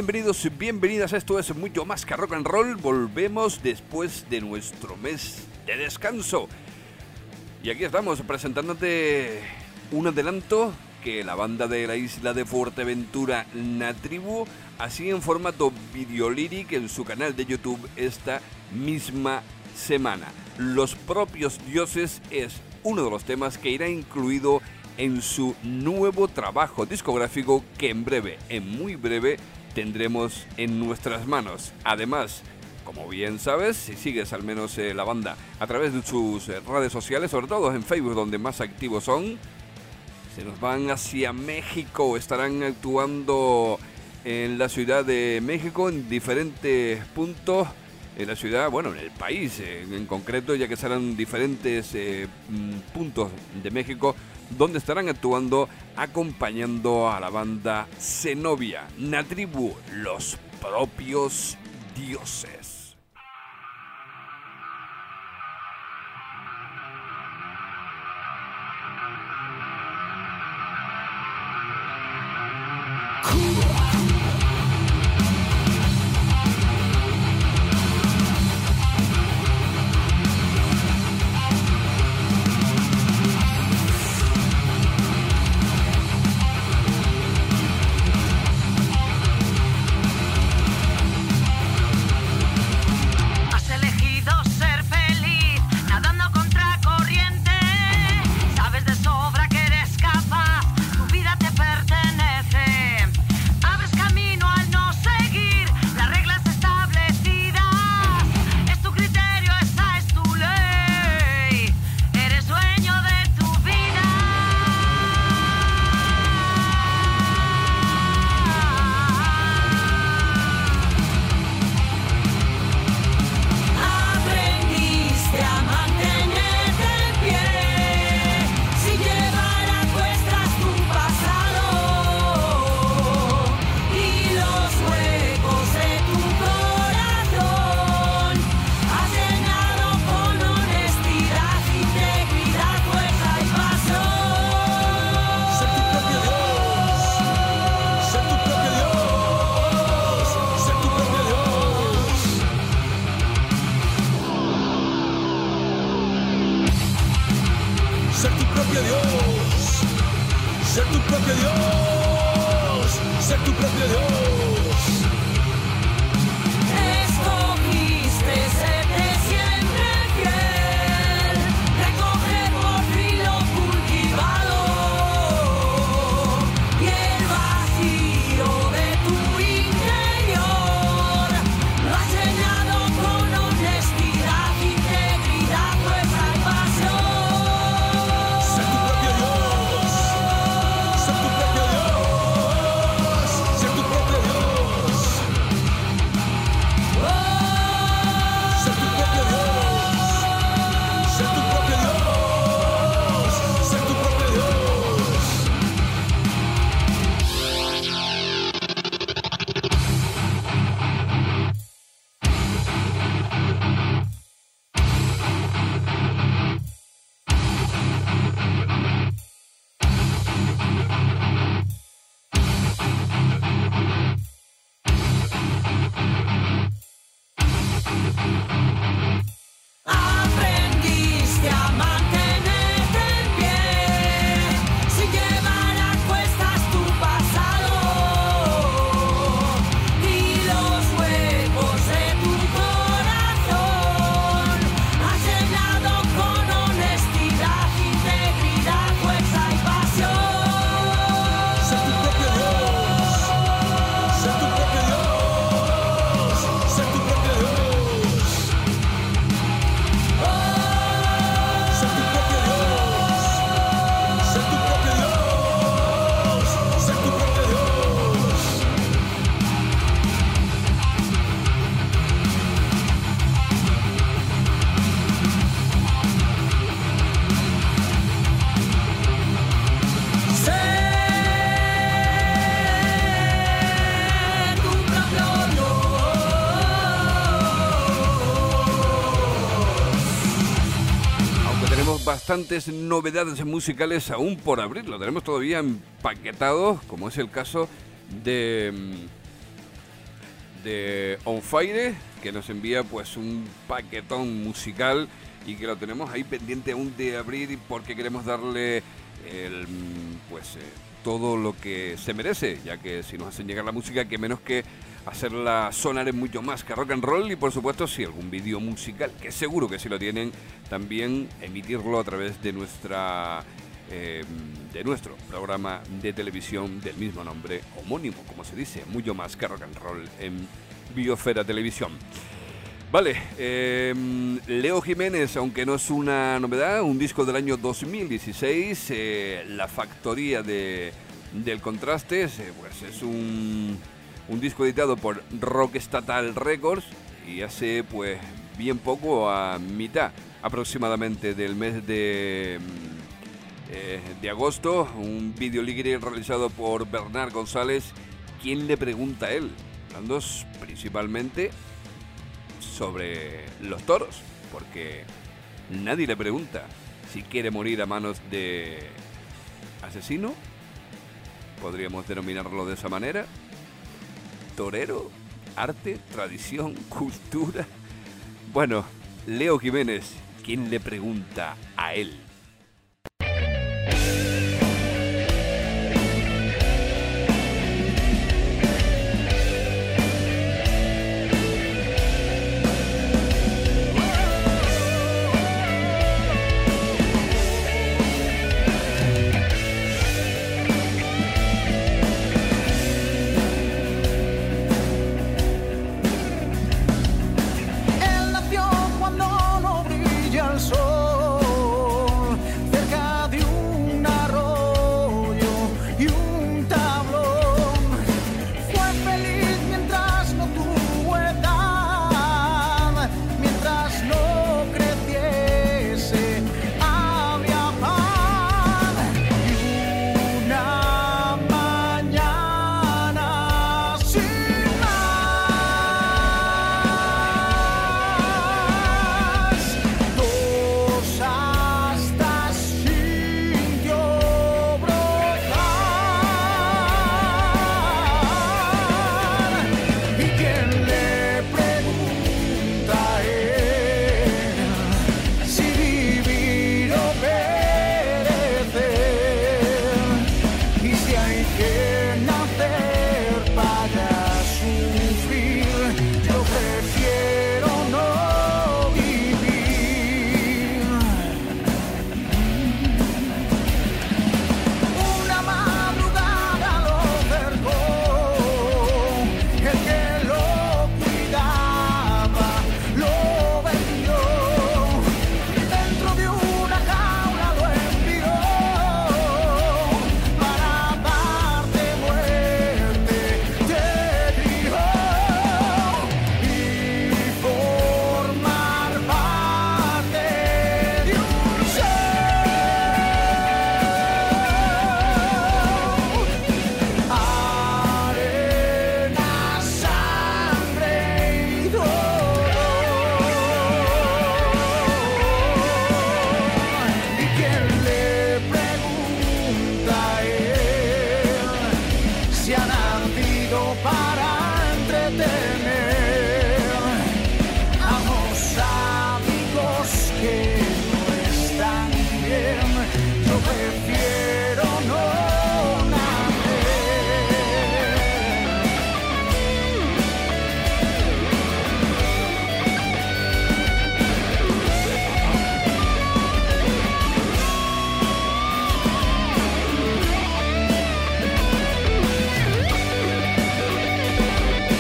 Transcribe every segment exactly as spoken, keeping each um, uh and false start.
bienvenidos y bienvenidas. Esto es Mucho Más que Rock and Roll. Volvemos después de nuestro mes de descanso. Y aquí estamos presentándote un adelanto que la banda de la isla de Fuerteventura, Natribu, así en formato videolíric en su canal de YouTube esta misma semana. Los propios dioses es uno de los temas que irá incluido en su nuevo trabajo discográfico que en breve, en muy breve, tendremos en nuestras manos. Además, como bien sabes, si sigues al menos eh, la banda a través de sus eh, redes sociales, sobre todo en Facebook donde más activos son, se nos van hacia México, estarán actuando en la Ciudad de México en diferentes puntos, en la ciudad, bueno, en el país eh, en concreto, ya que serán diferentes eh, puntos de México donde estarán actuando acompañando a la banda Zenobia, Natribu, los propios dioses. Bastantes novedades musicales aún por abrir, lo tenemos todavía empaquetados, como es el caso de de On Fire, que nos envía pues un paquetón musical y que lo tenemos ahí pendiente aún de abrir porque queremos darle el, pues eh, todo lo que se merece, ya que si nos hacen llegar la música, que menos que hacerla sonar en mucho más que rock and roll, y por supuesto si algún vídeo musical, que seguro que si lo tienen, también emitirlo a través de nuestra eh, de nuestro programa de televisión del mismo nombre, homónimo, como se dice, mucho más que rock and roll en Biosfera Televisión. Vale, eh, Leo Jiménez, aunque no es una novedad, un disco del año dos mil dieciséis, eh, La Factoría de, del Contraste, eh, pues es un, un disco editado por Rock Estatal Records y hace pues bien poco, a mitad aproximadamente del mes de, eh, de agosto, un video libre realizado por Bernard González. ¿Quién le pregunta a él? Hablando principalmente sobre los toros, porque nadie le pregunta si quiere morir a manos de asesino, podríamos denominarlo de esa manera, torero, arte, tradición, cultura. Bueno, Leo Jiménez, ¿quién le pregunta a él?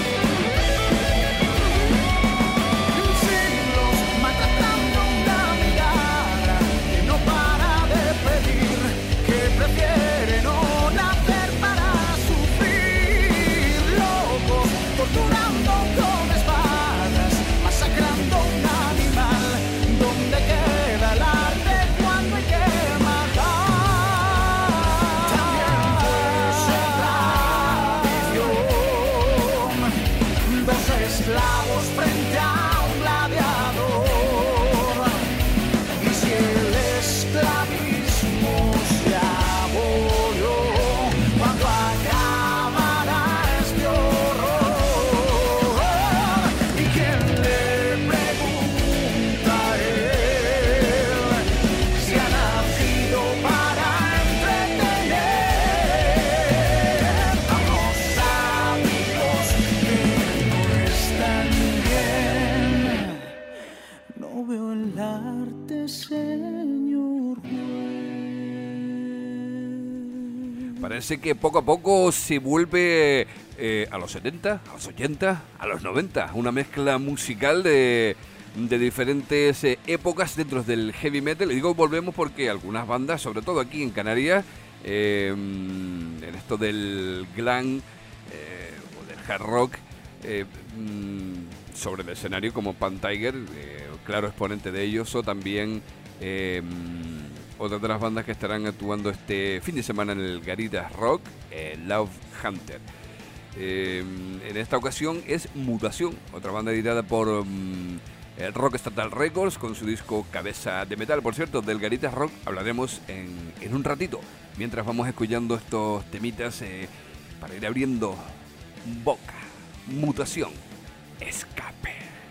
Siglos maltratando una muerte, señor juez. Parece que poco a poco se vuelve eh, a los setenta, a los ochenta, a los noventa, una mezcla musical de, de diferentes eh, épocas dentro del heavy metal. Y digo volvemos porque algunas bandas, sobre todo aquí en Canarias, eh, en esto del glam eh, o del hard rock, eh, mm, sobre el escenario como Pan Tiger, eh, claro exponente de ellos, o también eh, otra de las bandas que estarán actuando este fin de semana en el Garitas Rock, eh, Love Hunter. Eh, en esta ocasión es Mutación, otra banda editada por um, el Rock Estatal Records con su disco Cabeza de Metal. Por cierto, del Garitas Rock hablaremos en, en un ratito, mientras vamos escuchando estos temitas eh, para ir abriendo boca. Mutación, Escape.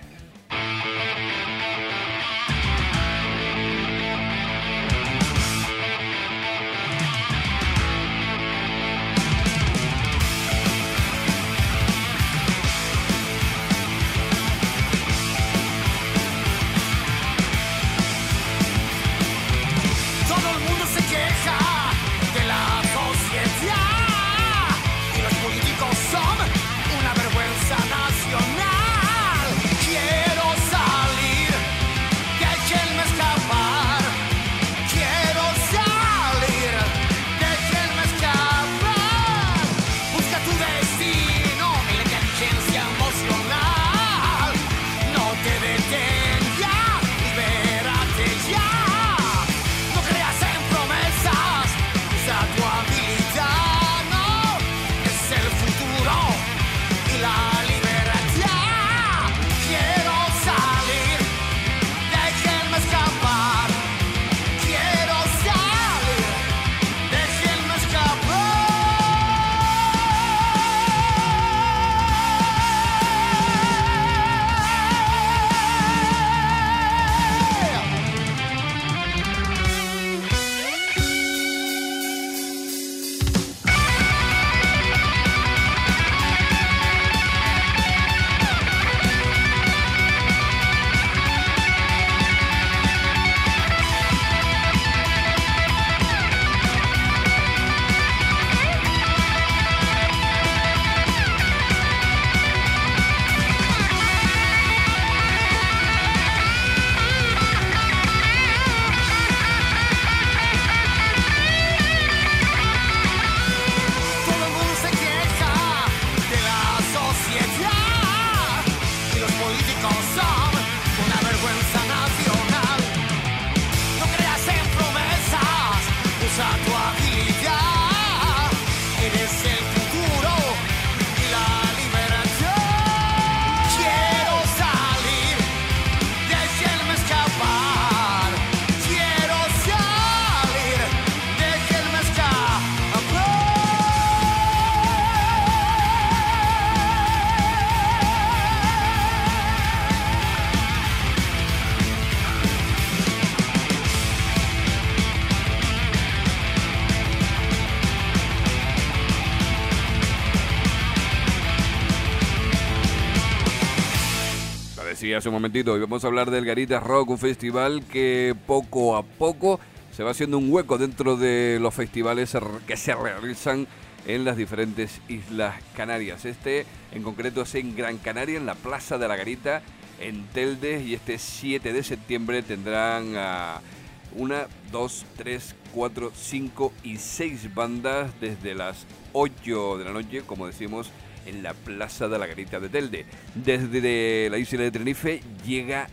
Hace un momentito y vamos a hablar del Garitas Rock, un festival que poco a poco se va haciendo un hueco dentro de los festivales que se realizan en las diferentes islas canarias. Este en concreto es en Gran Canaria, en la Plaza de la Garita, en Telde, y este siete de septiembre tendrán a una, dos, tres, cuatro, cinco y seis bandas desde las ocho de la noche, como decimos, en la Plaza de la Garita de Telde. Desde la isla de Tenerife llega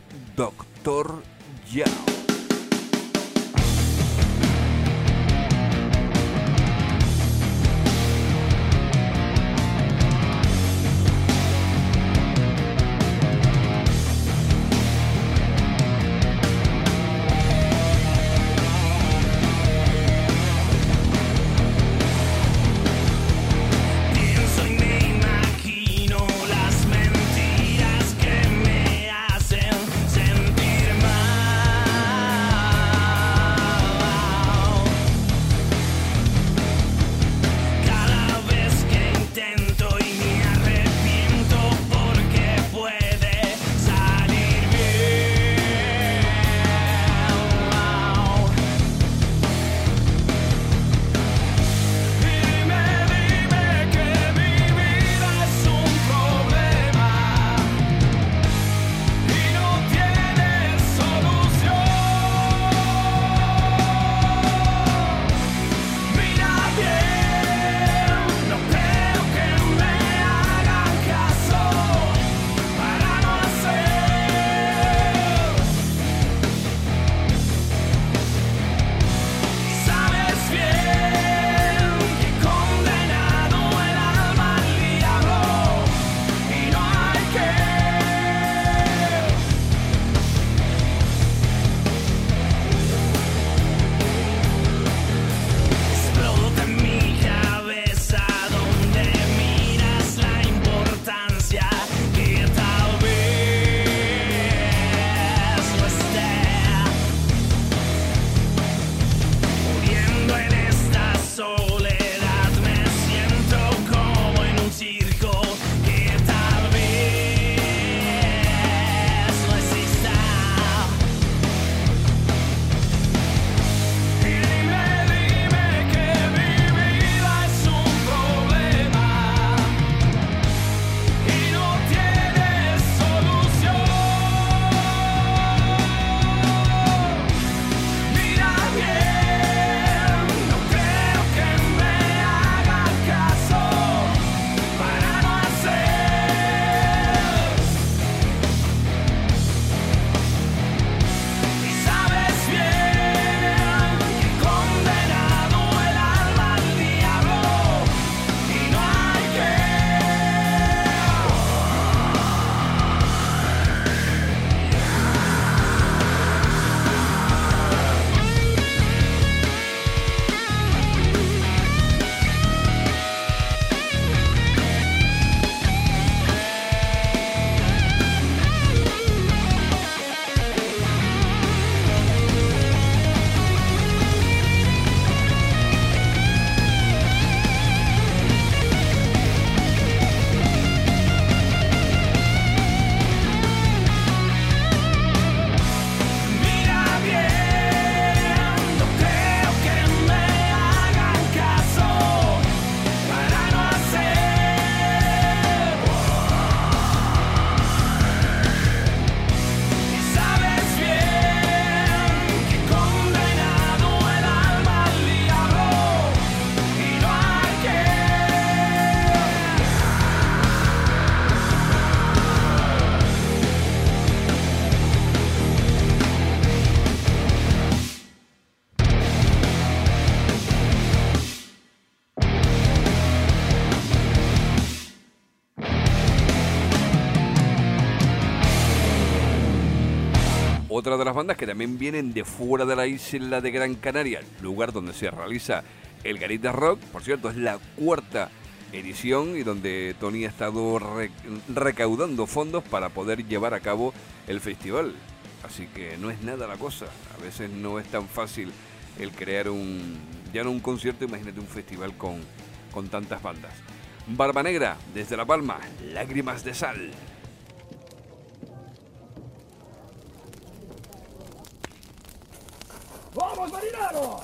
Doctor Yao. Mentiras que me hacen sentir mal. Otra de las bandas que también vienen de fuera de la isla de Gran Canaria, lugar donde se realiza el Garita Rock, por cierto, es la cuarta edición y donde Tony ha estado re- recaudando fondos para poder llevar a cabo el festival. Así que no es nada la cosa, a veces no es tan fácil el crear un, ya no un concierto, imagínate un festival con, con tantas bandas. Barba Negra, desde La Palma, Lágrimas de Sal. ¡Vamos, marineros!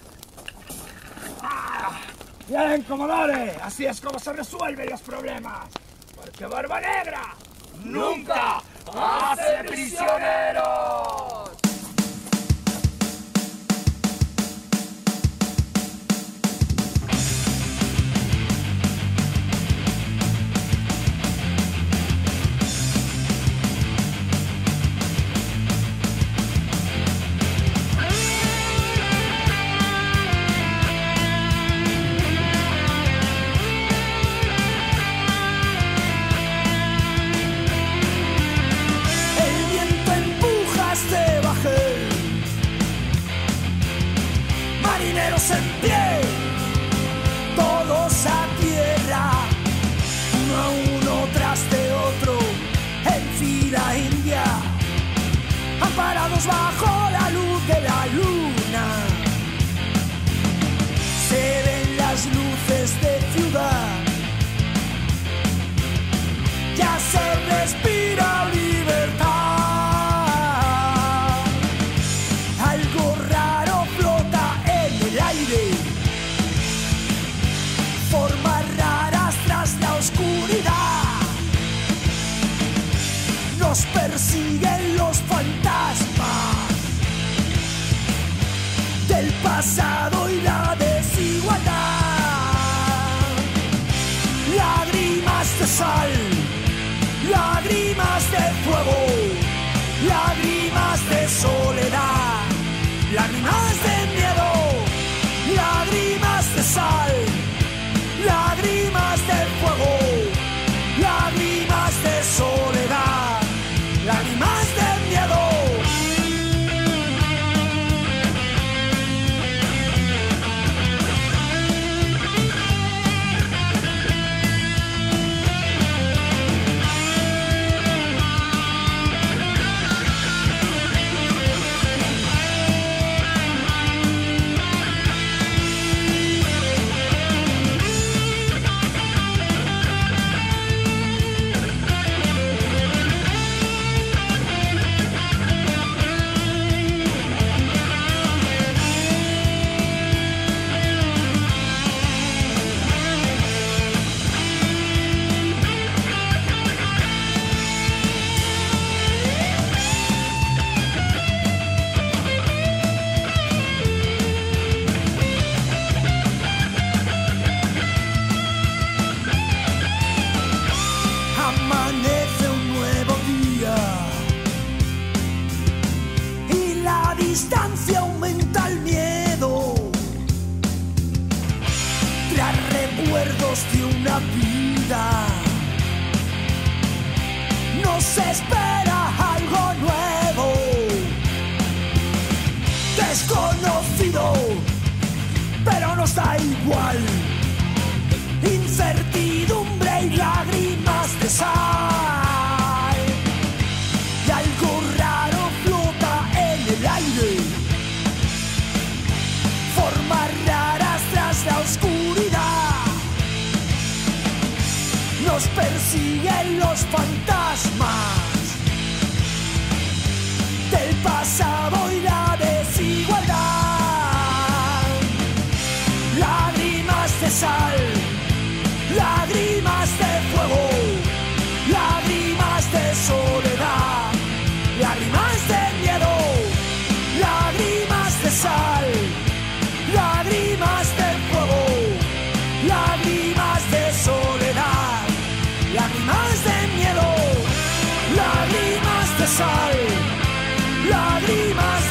¡Ah! Bien, comodores, así es como se resuelven los problemas. Porque Barba Negra nunca hace prisioneros. En pie, todos a tierra, uno a uno tras de otro, en fila india, amparados bajo la luz de la luna. Se ven las luces de ciudad, ya se respira libertad. Algo raro flota en el aire, formas raras tras la oscuridad. Nos persiguen los fantasmas del pasado y la desigualdad. Lágrimas de sal, lágrimas de fuego, lágrimas de soledad, lágrimas de miedo, lágrimas de sal, lágrimas de fuego, lágrimas de soledad, lágrimas de miedo. Amanece un nuevo día y la distancia aumenta el miedo. Tras recuerdos de una vida nos espera algo nuevo, desconocido, pero nos da igual. Incertidumbre y lágrimas de sal, y algo raro flota en el aire, formas raras tras la oscuridad. Nos persiguen los fantasmas del pasado y la desigualdad. Lágrimas de sal, lágrimas de fuego, lágrimas de soledad, lágrimas de miedo, lágrimas de sal, lágrimas de fuego, lágrimas de soledad, lágrimas de miedo, lágrimas de sal, lágrimas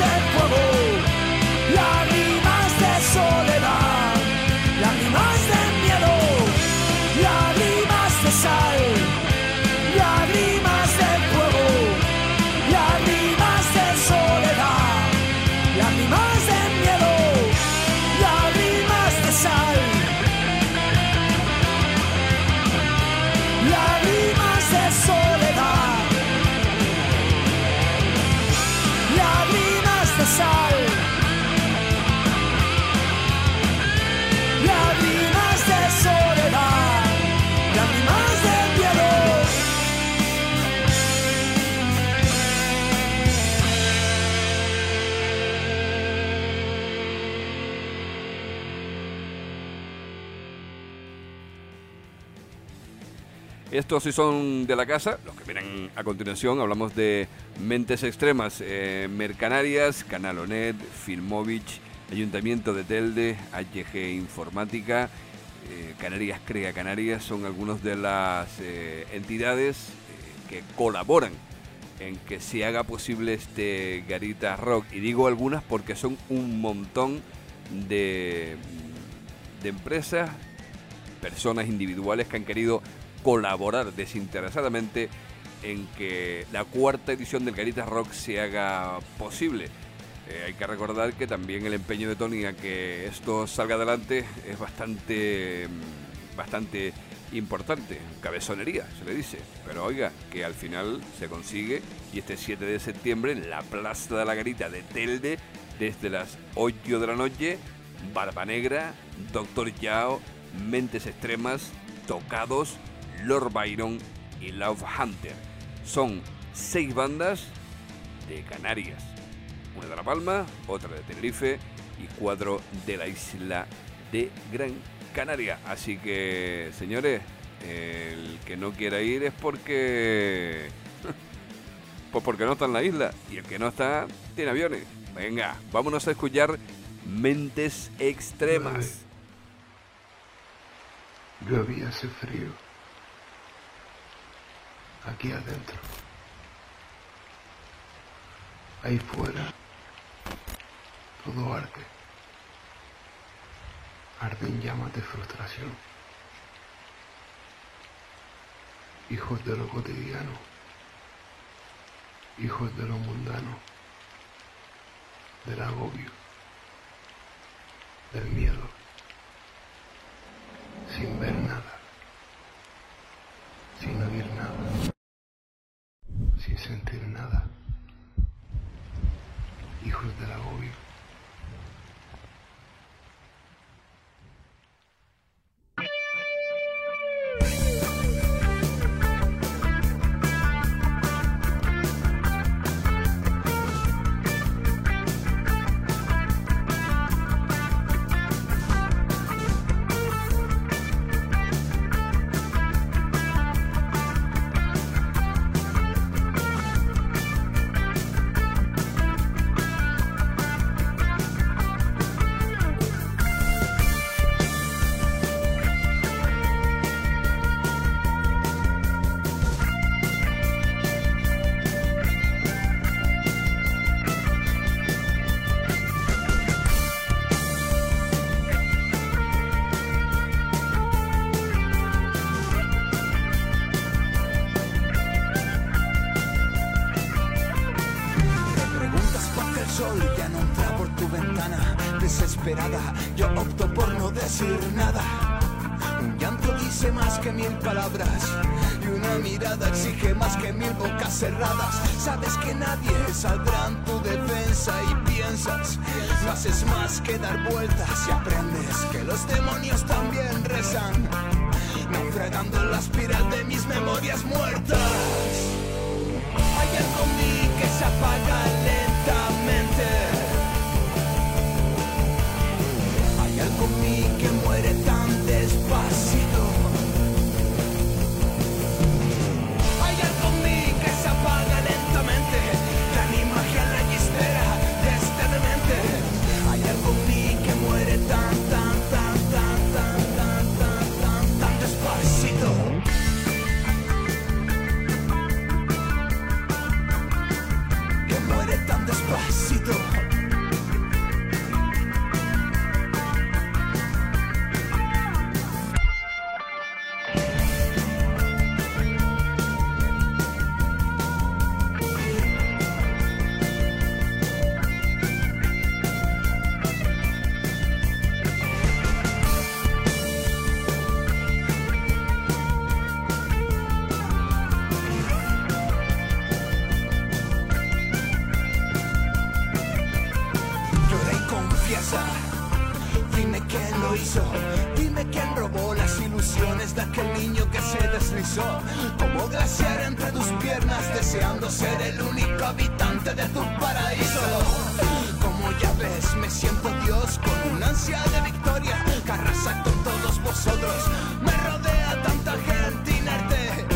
Estos sí son de la casa, los que vienen a continuación. Hablamos de Mentes Extremas, eh, Mercanarias, Canalonet, Filmovich, Ayuntamiento de Telde, H G Informática, eh, Canarias Crea Canarias, son algunas de las eh, entidades eh, que colaboran en que se haga posible este Garita Rock. Y digo algunas porque son un montón de, de empresas, personas individuales que han querido colaborar desinteresadamente en que la cuarta edición del Garita Rock se haga posible. Eh, hay que recordar que también el empeño de Tony a que esto salga adelante es bastante, bastante importante. Cabezonería, se le dice. Pero oiga, que al final se consigue, y este siete de septiembre en la Plaza de la Garita de Telde, desde las ocho de la noche, Barba Negra, Doctor Yao, Mentes Extremas, Tocados, Lord Byron y Love Hunter. Son seis bandas de Canarias, una de La Palma, otra de Tenerife y cuatro de la isla de Gran Canaria. Así que, señores, el que no quiera ir es porque pues porque no está en la isla, y el que no está tiene aviones. Venga, vámonos a escuchar Mentes Extremas. Llueve, hace frío. Aquí adentro. Ahí fuera. Todo arde. Arden llamas de frustración. Hijos de lo cotidiano. Hijos de lo mundano. Del agobio. Del miedo. Sin ver nada. Sin oír nada. Sin sentir nada. Hijos del agobio. Yo opto por no decir nada. Un llanto dice más que mil palabras y una mirada exige más que mil bocas cerradas. Sabes que nadie saldrá en tu defensa y piensas, no haces más que dar vueltas y aprendes que los demonios también rezan, naufragando en la espiral de mis memorias muertas. Hay algo en mí que se apaga lentamente. Algo en mí que muere tan despacito. Hay algo en mí que se apaga lentamente, tan imagen la guistera de este demente. Hay algo en mí que muere tan, tan, tan, tan, tan, tan, tan, tan, tan despacito. Que muere tan despacito. Dime quién lo hizo, dime quién robó las ilusiones de aquel niño que se deslizó como glaciar entre tus piernas, deseando ser el único habitante de tu paraíso. Como ya ves, me siento Dios con una ansia de victoria que arrasa con todos vosotros. Me rodea tanta gente inerte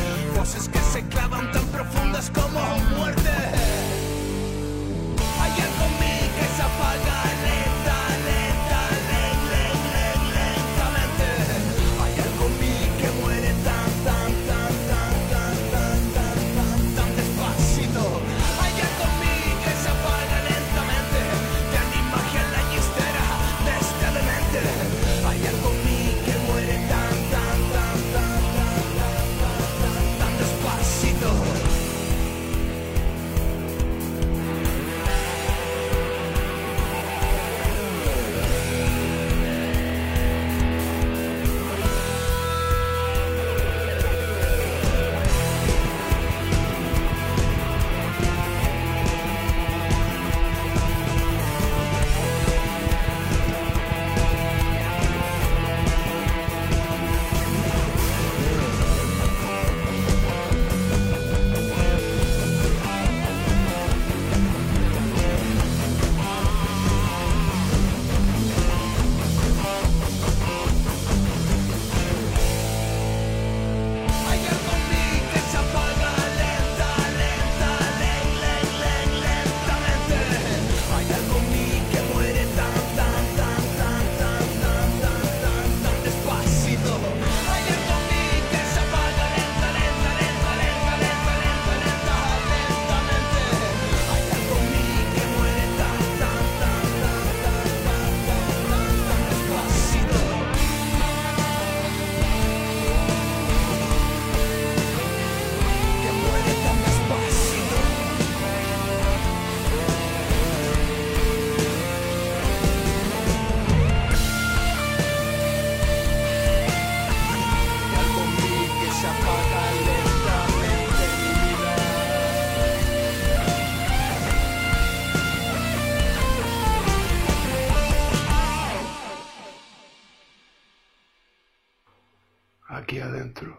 Aquí adentro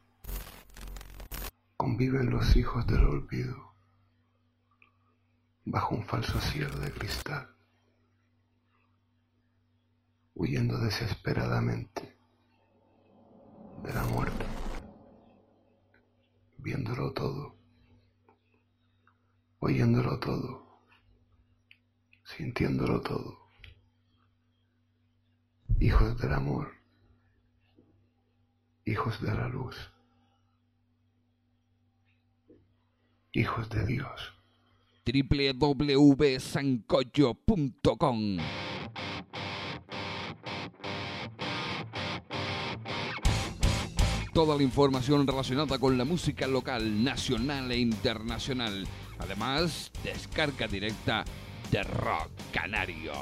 conviven los hijos del olvido bajo un falso cielo de cristal, huyendo desesperadamente de la muerte, viéndolo todo, oyéndolo todo, sintiéndolo todo. Hijos del amor, hijos de la luz, hijos de Dios. doble u doble u doble u punto sancocho punto com. Toda la información relacionada con la música local, nacional e internacional. Además, descarga directa de Rock Canario.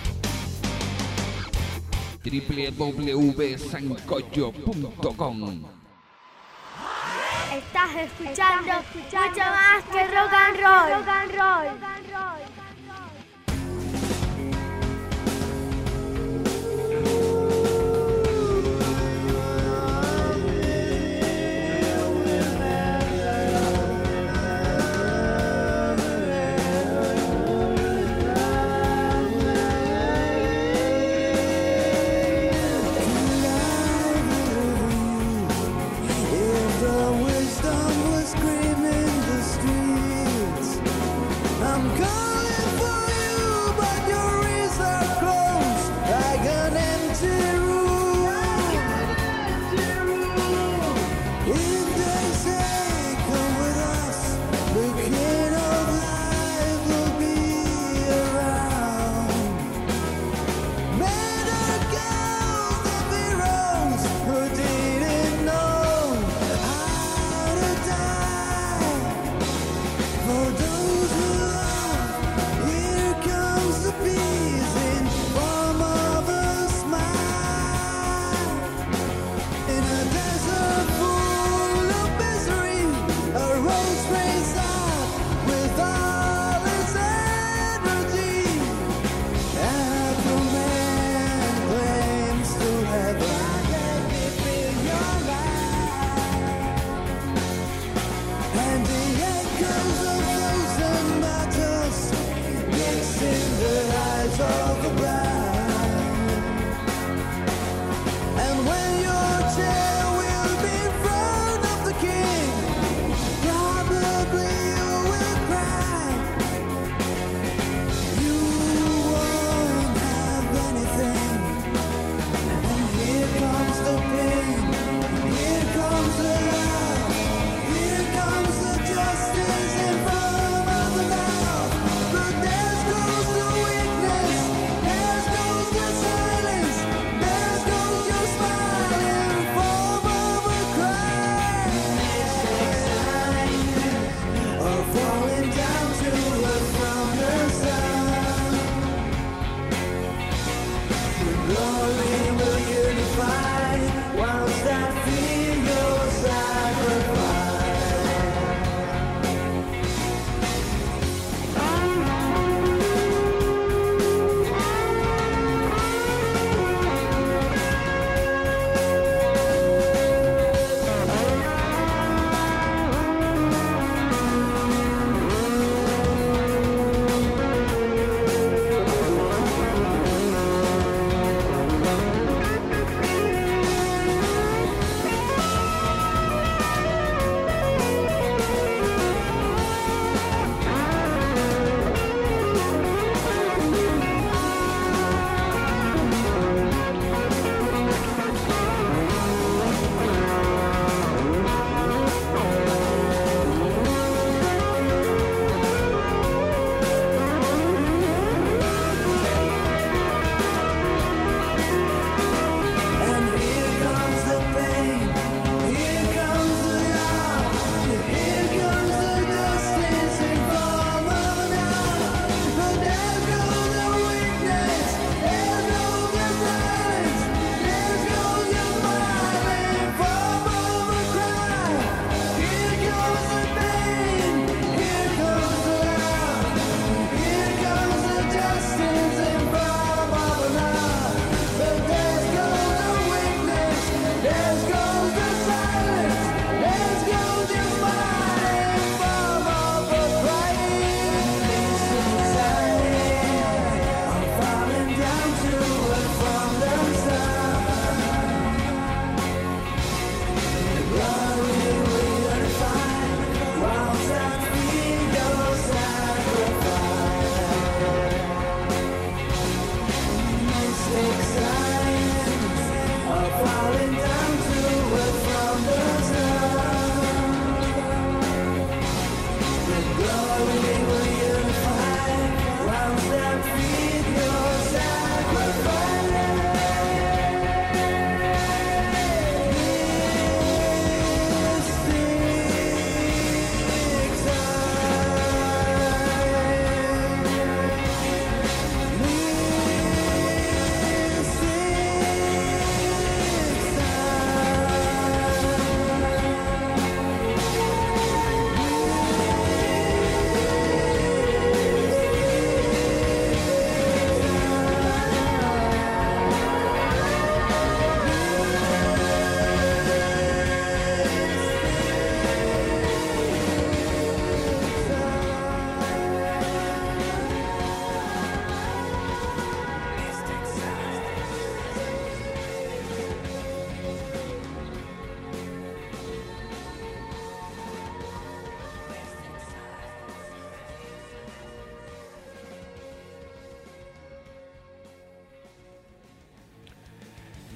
doble u doble u doble u punto sancocho punto com. Estás escuchando mucho más que rock and roll. Rock and roll. I'm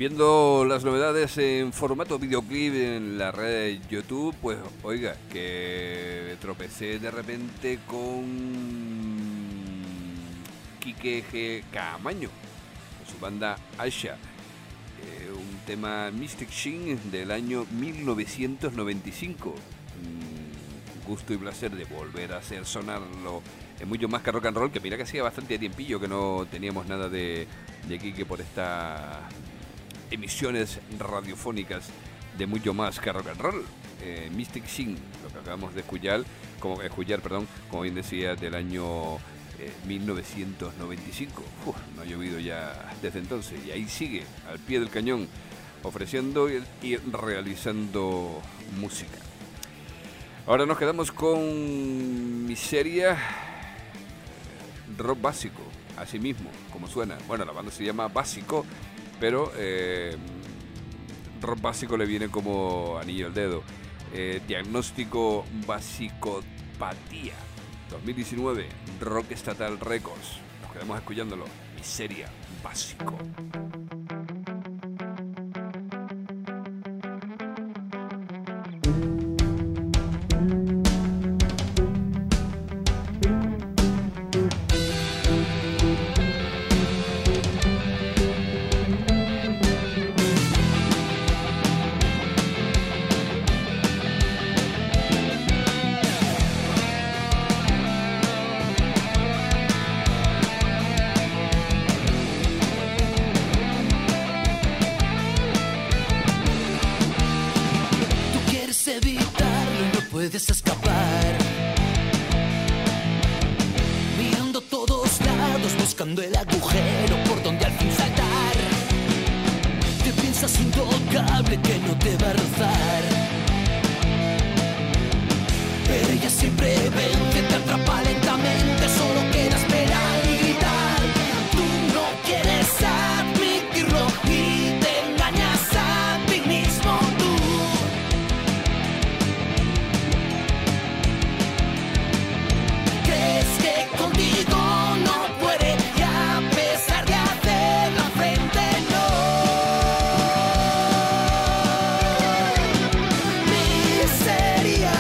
Viendo las novedades en formato videoclip en la red de YouTube, pues oiga, que tropecé de repente con Quique G. Caamaño, con su banda Asha, eh, un tema Mystic Shin del año mil novecientos noventa y cinco. Mm, gusto y placer de volver a hacer sonarlo en mucho más que rock and roll, que mira que hacía bastante tiempillo que no teníamos nada de, de Quique por esta emisiones radiofónicas de mucho más que rock and roll. eh, Mystic Shin, lo que acabamos de escuchar, como, escuchar, perdón, como bien decía, del año eh, mil novecientos noventa y cinco. Uf, no ha llovido ya desde entonces y ahí sigue, al pie del cañón, ofreciendo y, y realizando música. Ahora nos quedamos con Miseria, rock básico, así mismo, como suena. Bueno, la banda se llama Básico, pero eh, rock básico le viene como anillo al dedo. Eh, diagnóstico basicopatía dos mil diecinueve, Rock Estatal Records. Nos quedamos escuchándolo. Miseria, Básico. Puedes escapar, mirando a todos lados, buscando el agujero por donde al fin saltar. Te piensas intocable que no te va a rozar, pero ella siempre vence, te atrapa lentamente, solo queda esperar y gritar. Tú no quieres admitirlo y te engañas a ti mismo. Contigo no puede, y a pesar de hacer la frente, no. Miseria,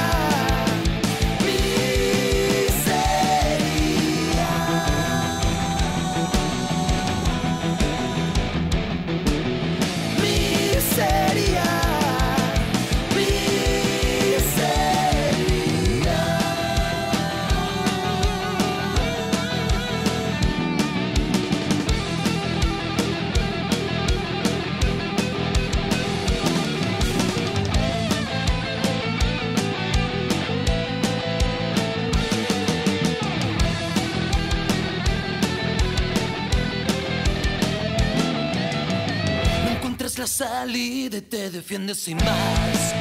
miseria. Miseria, la salida y te defiendes sin más,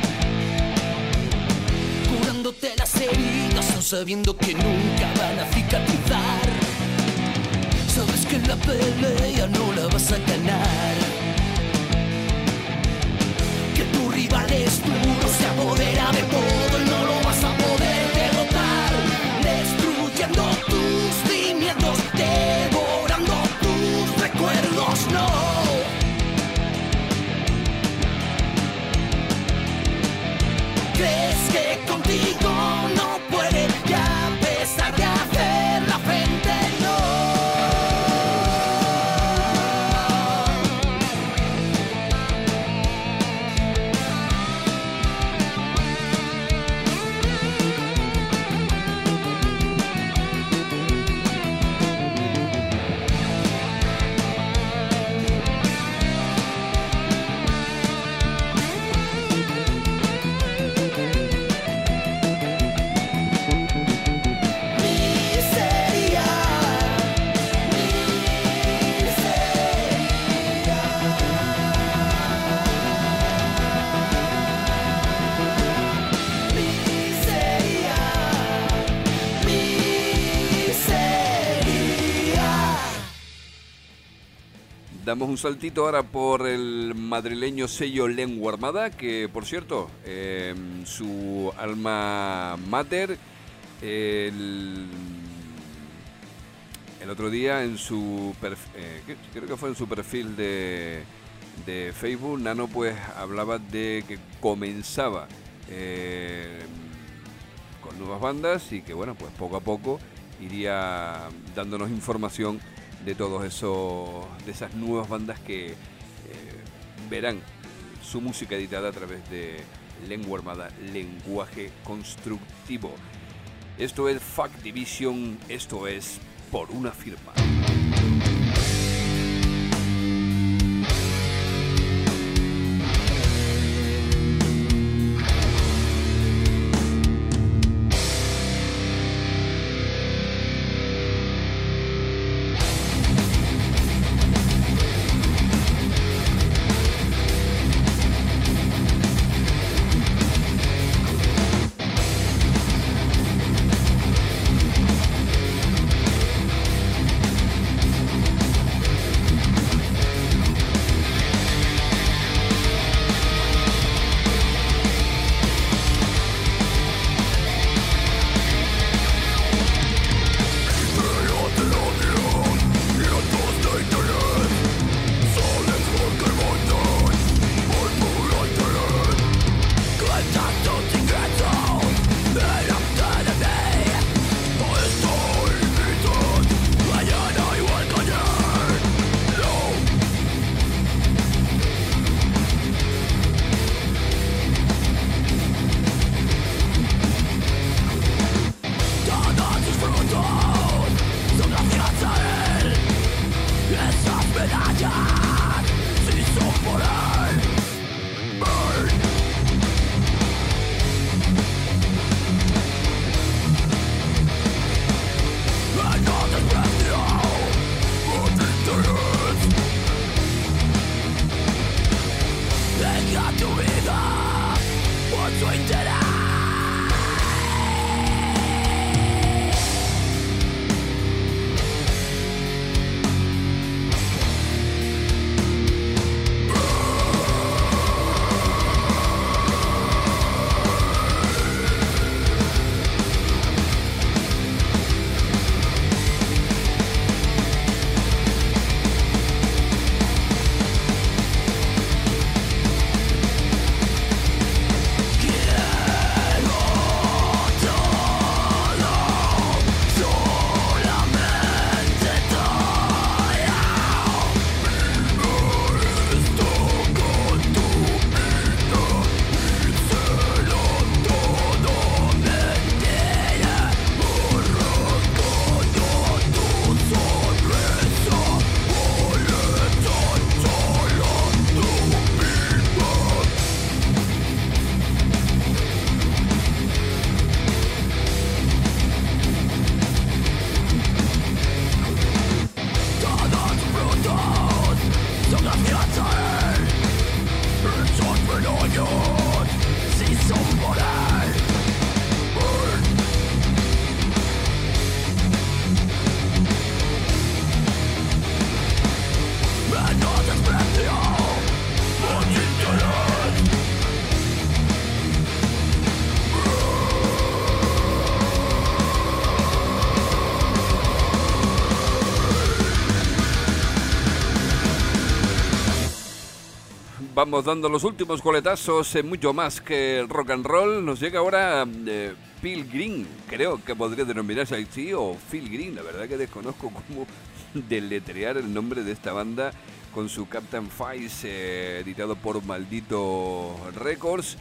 curándote las heridas, aún sabiendo que nunca van a cicatrizar. Sabes que en la pelea no la vas a ganar, que tu rival es duro, se apodera de todo y no lo vas a poder derrotar, destruyendo tus cimientos, devorando tus recuerdos, no. Crees que contigo no puede, y a pesar de hacer la frente, no. Damos un saltito ahora por el madrileño sello Lengua Armada, que por cierto, eh, su alma mater, el, el otro día en su perfil, eh, creo que fue en su perfil de, de Facebook, Nano pues hablaba de que comenzaba eh, con nuevas bandas y que bueno, pues poco a poco iría dándonos información de todos esos, de esas nuevas bandas que eh, verán su música editada a través de Lengua Armada, Lenguaje Constructivo. Esto es Fuck Division, esto es Por una Firma. Vamos dando los últimos coletazos en mucho más que el rock and roll. Nos llega ahora eh, Phil Green, creo que podría denominarse así, o Phil Green. La verdad que desconozco cómo deletrear el nombre de esta banda con su Captain Fice, eh, editado por Maldito Records.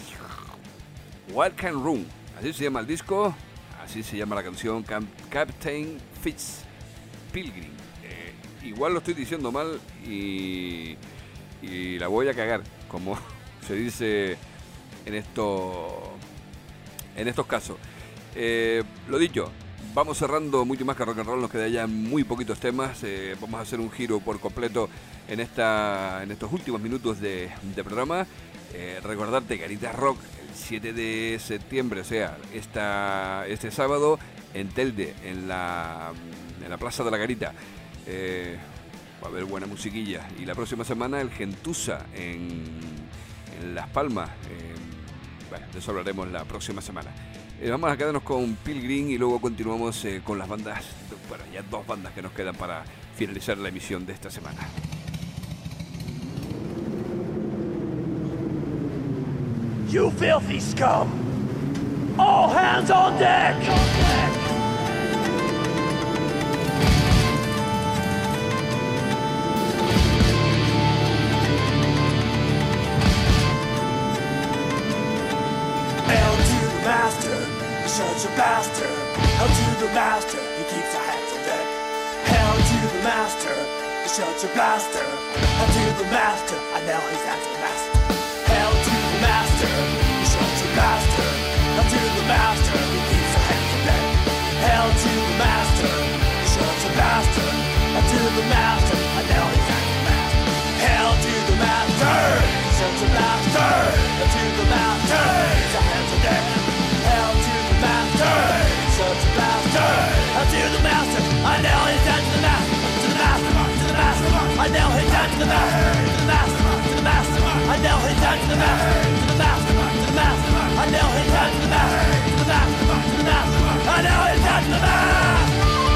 What Can Room, así se llama el disco, así se llama la canción, Cap Captain Fitz Pilgrim. Eh, igual lo estoy diciendo mal y... y la voy a cagar, como se dice en esto, en estos casos. Eh, lo dicho, vamos cerrando mucho más que rock and roll, nos quedan ya muy poquitos temas. Eh, vamos a hacer un giro por completo en esta, en estos últimos minutos de, de programa. Eh, recordarte, Garita Rock, el siete de septiembre, o sea, esta, este sábado, en Telde, en la, en la Plaza de la Garita. Eh, Va a haber buena musiquilla. Y la próxima semana el Gentuza en, en Las Palmas. Eh, bueno, de eso hablaremos la próxima semana. Eh, vamos a quedarnos con Pilgrim y luego continuamos eh, con las bandas. Bueno, ya dos bandas que nos quedan para finalizar la emisión de esta semana. You filthy scum! All hands on deck! Hail to the master, you're such a bastard. Hail to the master, he keeps our hands on deck. Hail to the master, you're such a bastard. Hail to the master, I know he's hands on the master. Hail to the master, you're such a bastard. Hail to the master, he keeps our hands on deck. Hail to the master, you're such a bastard. Hail to the master, I know he's hands on the master. Hail to the master, you're such a bastard. Hail to the master, he's our hands on deck. Hail to the master, you're such a bastard. Hail to the master, I know he's hands on the master. To the master, to the master, I know he's hands on the master. To the master, to the master, I know he's hands on the master. To the master, to the master, I know he's hands on the master. To the master, to the master, I know he's hands on the master.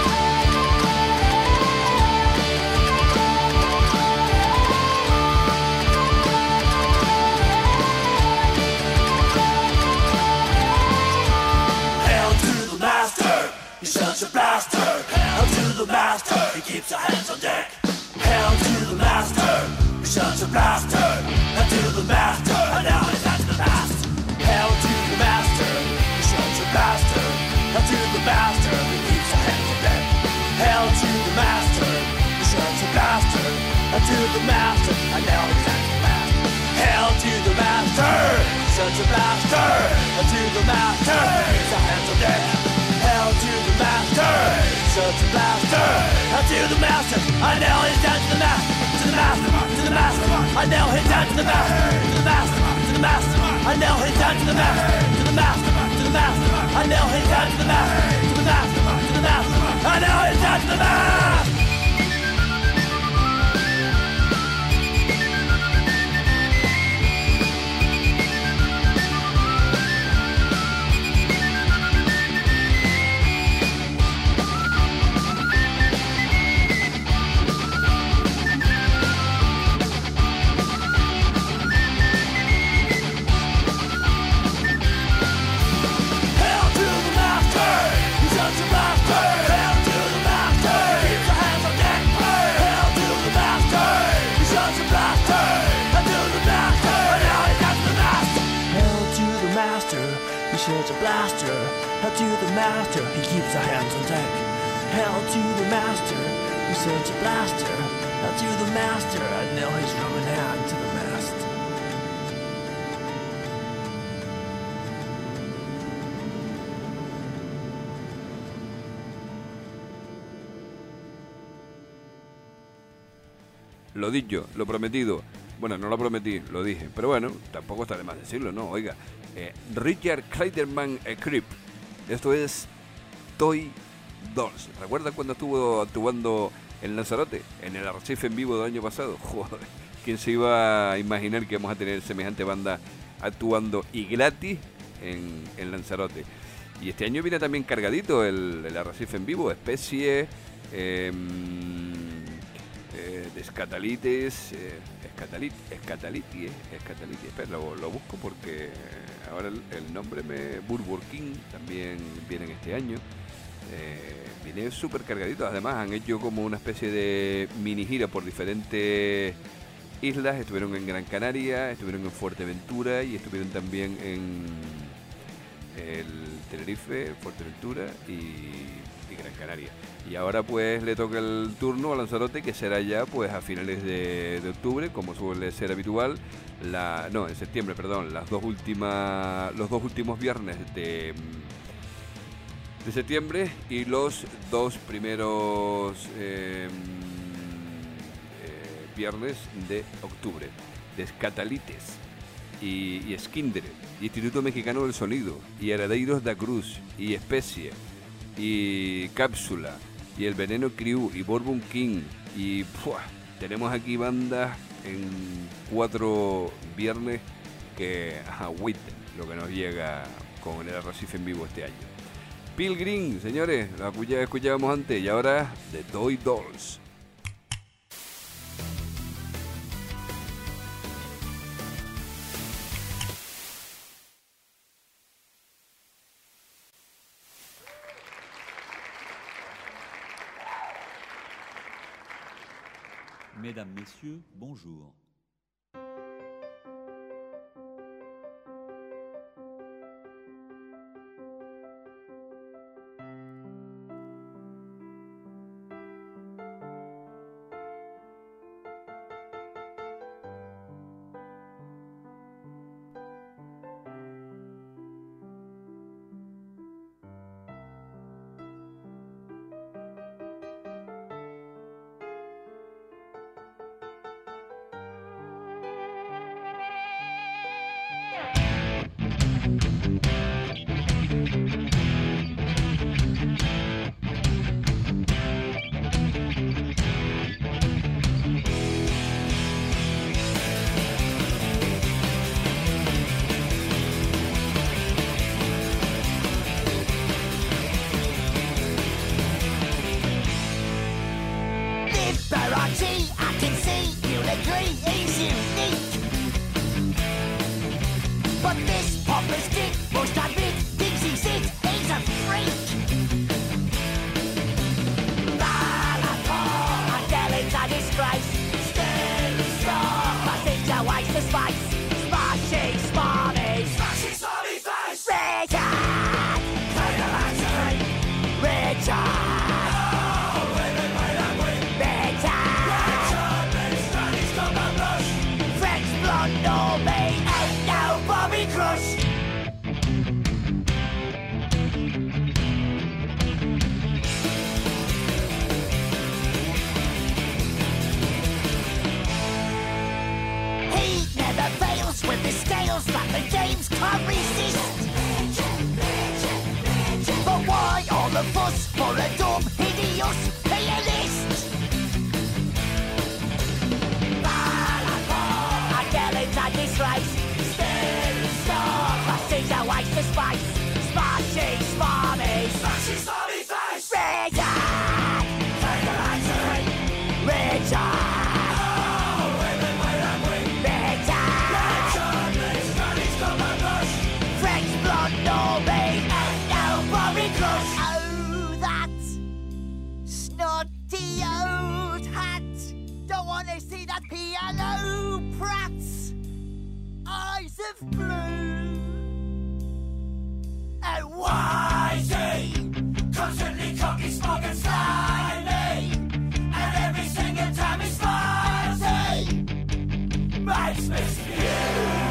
He's such a bastard. Hail to the master, he keeps our hands on deck. Hail to the master, he's such a bastard. Hail to the master, and now he's hands on the mast. Hail to the master, he's such a bastard. Hail to the master, he keeps our hands on deck. Hail to the master, he's such a bastard. Hail to the master, and now he's hands on the mast. Hail to the master, he's such a bastard. Hail to the master, he keeps our hands on deck. Hail to the master, such a blaster. Hail to the master, I know he's down to the master. To the master, to the master, I know he's down to the master. To the master, to the master, I know he's down to the master. To the master, to the master, I know he's down to the master. To the master, to the master, I know he's down to the master. Such a blaster, hail to the master, he keeps our hands on deck. Hail to the master, he's such a blaster. Hail to the master, I know he's running hand to the mast. Lo dicho, lo prometido. Bueno, no lo prometí, lo dije. Pero bueno, tampoco está de más decirlo, ¿no? Oiga, eh, Richard Clayderman Equip. Esto es Toy Dolls. ¿Recuerdan cuando estuvo actuando en Lanzarote? En el Arrecife en vivo del año pasado. Joder, ¿quién se iba a imaginar que vamos a tener semejante banda actuando y gratis en, en Lanzarote? Y este año viene también cargadito el, el Arrecife en vivo. Especie... Eh, Eh, de Escatalites, eh, Escatalit, Escataliti, eh, Escataliti, espera, lo, lo busco porque ahora el, el nombre me... Burger King también vienen este año, eh, viene súper cargadito, además han hecho como una especie de mini gira por diferentes islas, estuvieron en Gran Canaria, estuvieron en Fuerteventura y estuvieron también en el Tenerife, Fuerteventura y, y Gran Canaria. Y ahora pues le toca el turno a Lanzarote, que será ya pues a finales de, de octubre, como suele ser habitual, la no, en septiembre, perdón, las dos últimas los dos últimos viernes de, de septiembre y los dos primeros eh, eh, viernes de octubre. Descatalites y, y Skindere, Instituto Mexicano del Sonido, y Heredeiros da Cruz, y Especie, y Cápsula, y El Veneno Crew, y Bourbon King, y ¡pua! Tenemos aquí bandas en cuatro viernes que agüiten lo que nos llega con el Arrecife en vivo este año. Pilgrim, señores, la que escuchábamos antes, y ahora The Toy Dolls. Mesdames, Messieurs, bonjour. Liberace, I can see you'll agree he's unique. But this pompous kid must admit, thinks he's it, he's a freak. Balapore, I tell it's a disgrace. Still strong, but it's a waste of space. Smashy, smarmy, smashy, smarmy face. Richard, take the lantern. Richard. No, me ain't no Bobby Crush. He never fails with the scales that the games can't resist. But why all the fuss for a dumb, hideous pianist? It's a disgrace. Still strong, but seems a waste of space. Smashy, smarmy, smashy, smarmy face. Richard, take the lantern. Richard, oh, women wait and wait. Richard, Richard, this granny's come and rush. French blonde, no me, ain't no Bobby Crush. Oh, that snotty old hat. Don't want to see that piano, prats. Eyes of blue. And why is he constantly cocky, smug and slimy? And every single time he smiles, he makes me spew.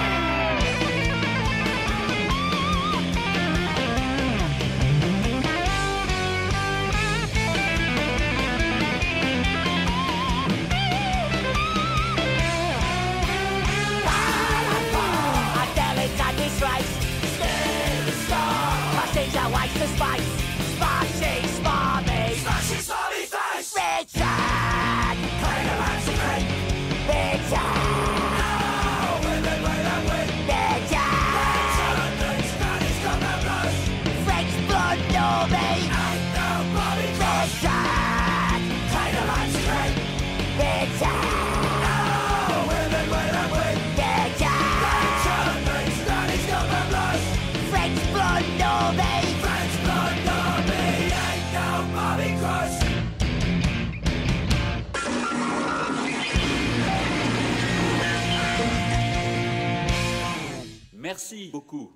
Seems a waste of space. Smashy, smarmy, smashy, smarmy face. Richard, kind of fancy creep. Richard, no, women wait and wait. Richard, Richard, these grannies come and blush. French blood, no me, ain't no Bobby Crush. Richard, kind of fancy creep. Richard, no, women wait and wait. Richard, Richard, these grannies come and blush. French blood, no me. French blood, no me. Ain't no Bobby Crush. Merci beaucoup.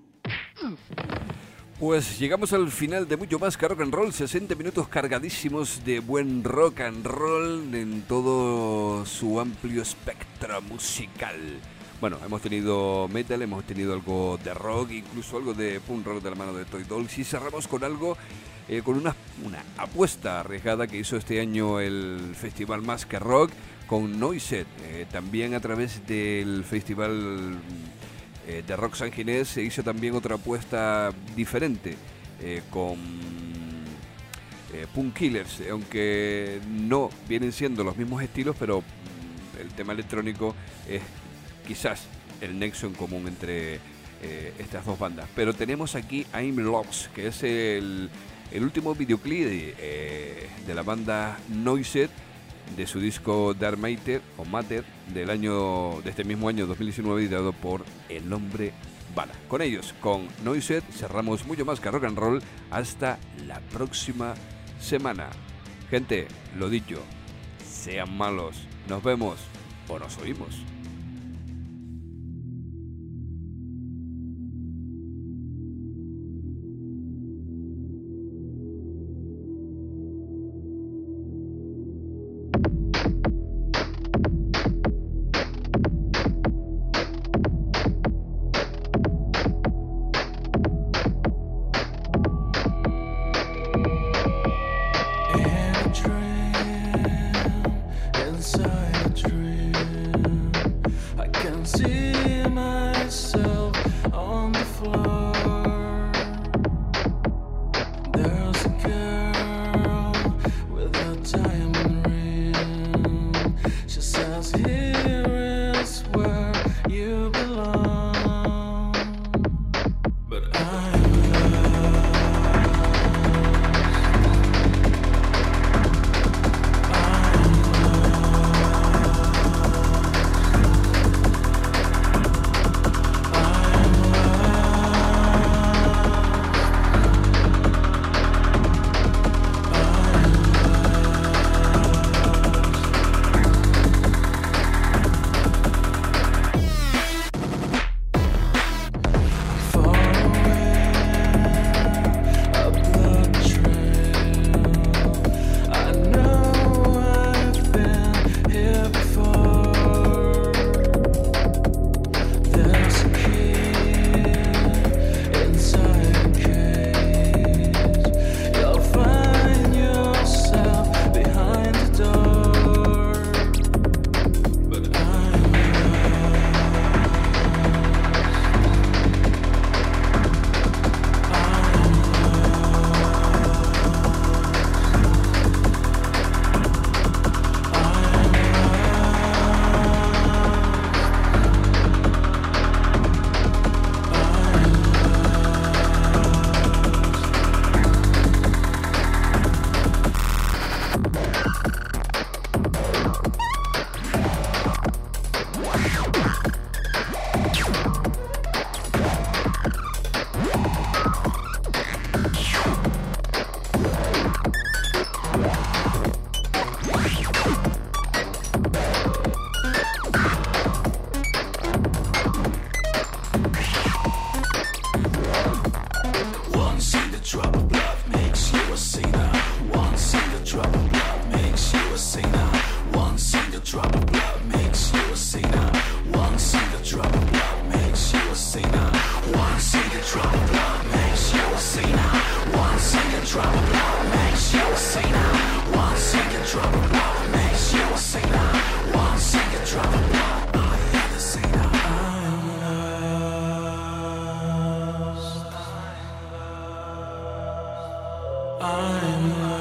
Pues llegamos al final de Mucho Más que Rock and Roll, sesenta minutos cargadísimos de buen rock and roll en todo su amplio espectro musical. Bueno, hemos tenido metal, hemos tenido algo de rock, incluso algo de punk rock de la mano de Toy Dolls, y cerramos con algo, eh, con una, una apuesta arriesgada que hizo este año el Festival Más que Rock con Noiset, eh, también a través del Festival eh, de Rock San Ginés se hizo también otra apuesta diferente eh, con eh, Punk Killers, aunque no vienen siendo los mismos estilos, pero el tema electrónico es quizás el nexo en común entre eh, estas dos bandas. Pero tenemos aquí I'm Lost, que es el, el último videoclip de, eh, de la banda Noiset, de su disco Dark Matter o Matter del año, de este mismo año dos mil diecinueve, editado por El Hombre Bala. Con ellos, con Noiset, cerramos Mucho Más que Rock and Roll. Hasta la próxima semana. Gente, lo dicho, sean malos, Nos vemos o nos oímos.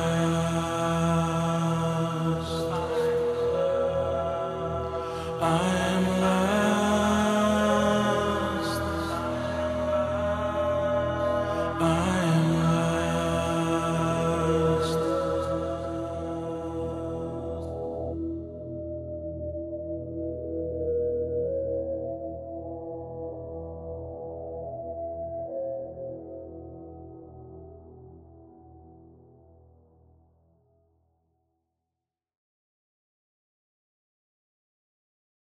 I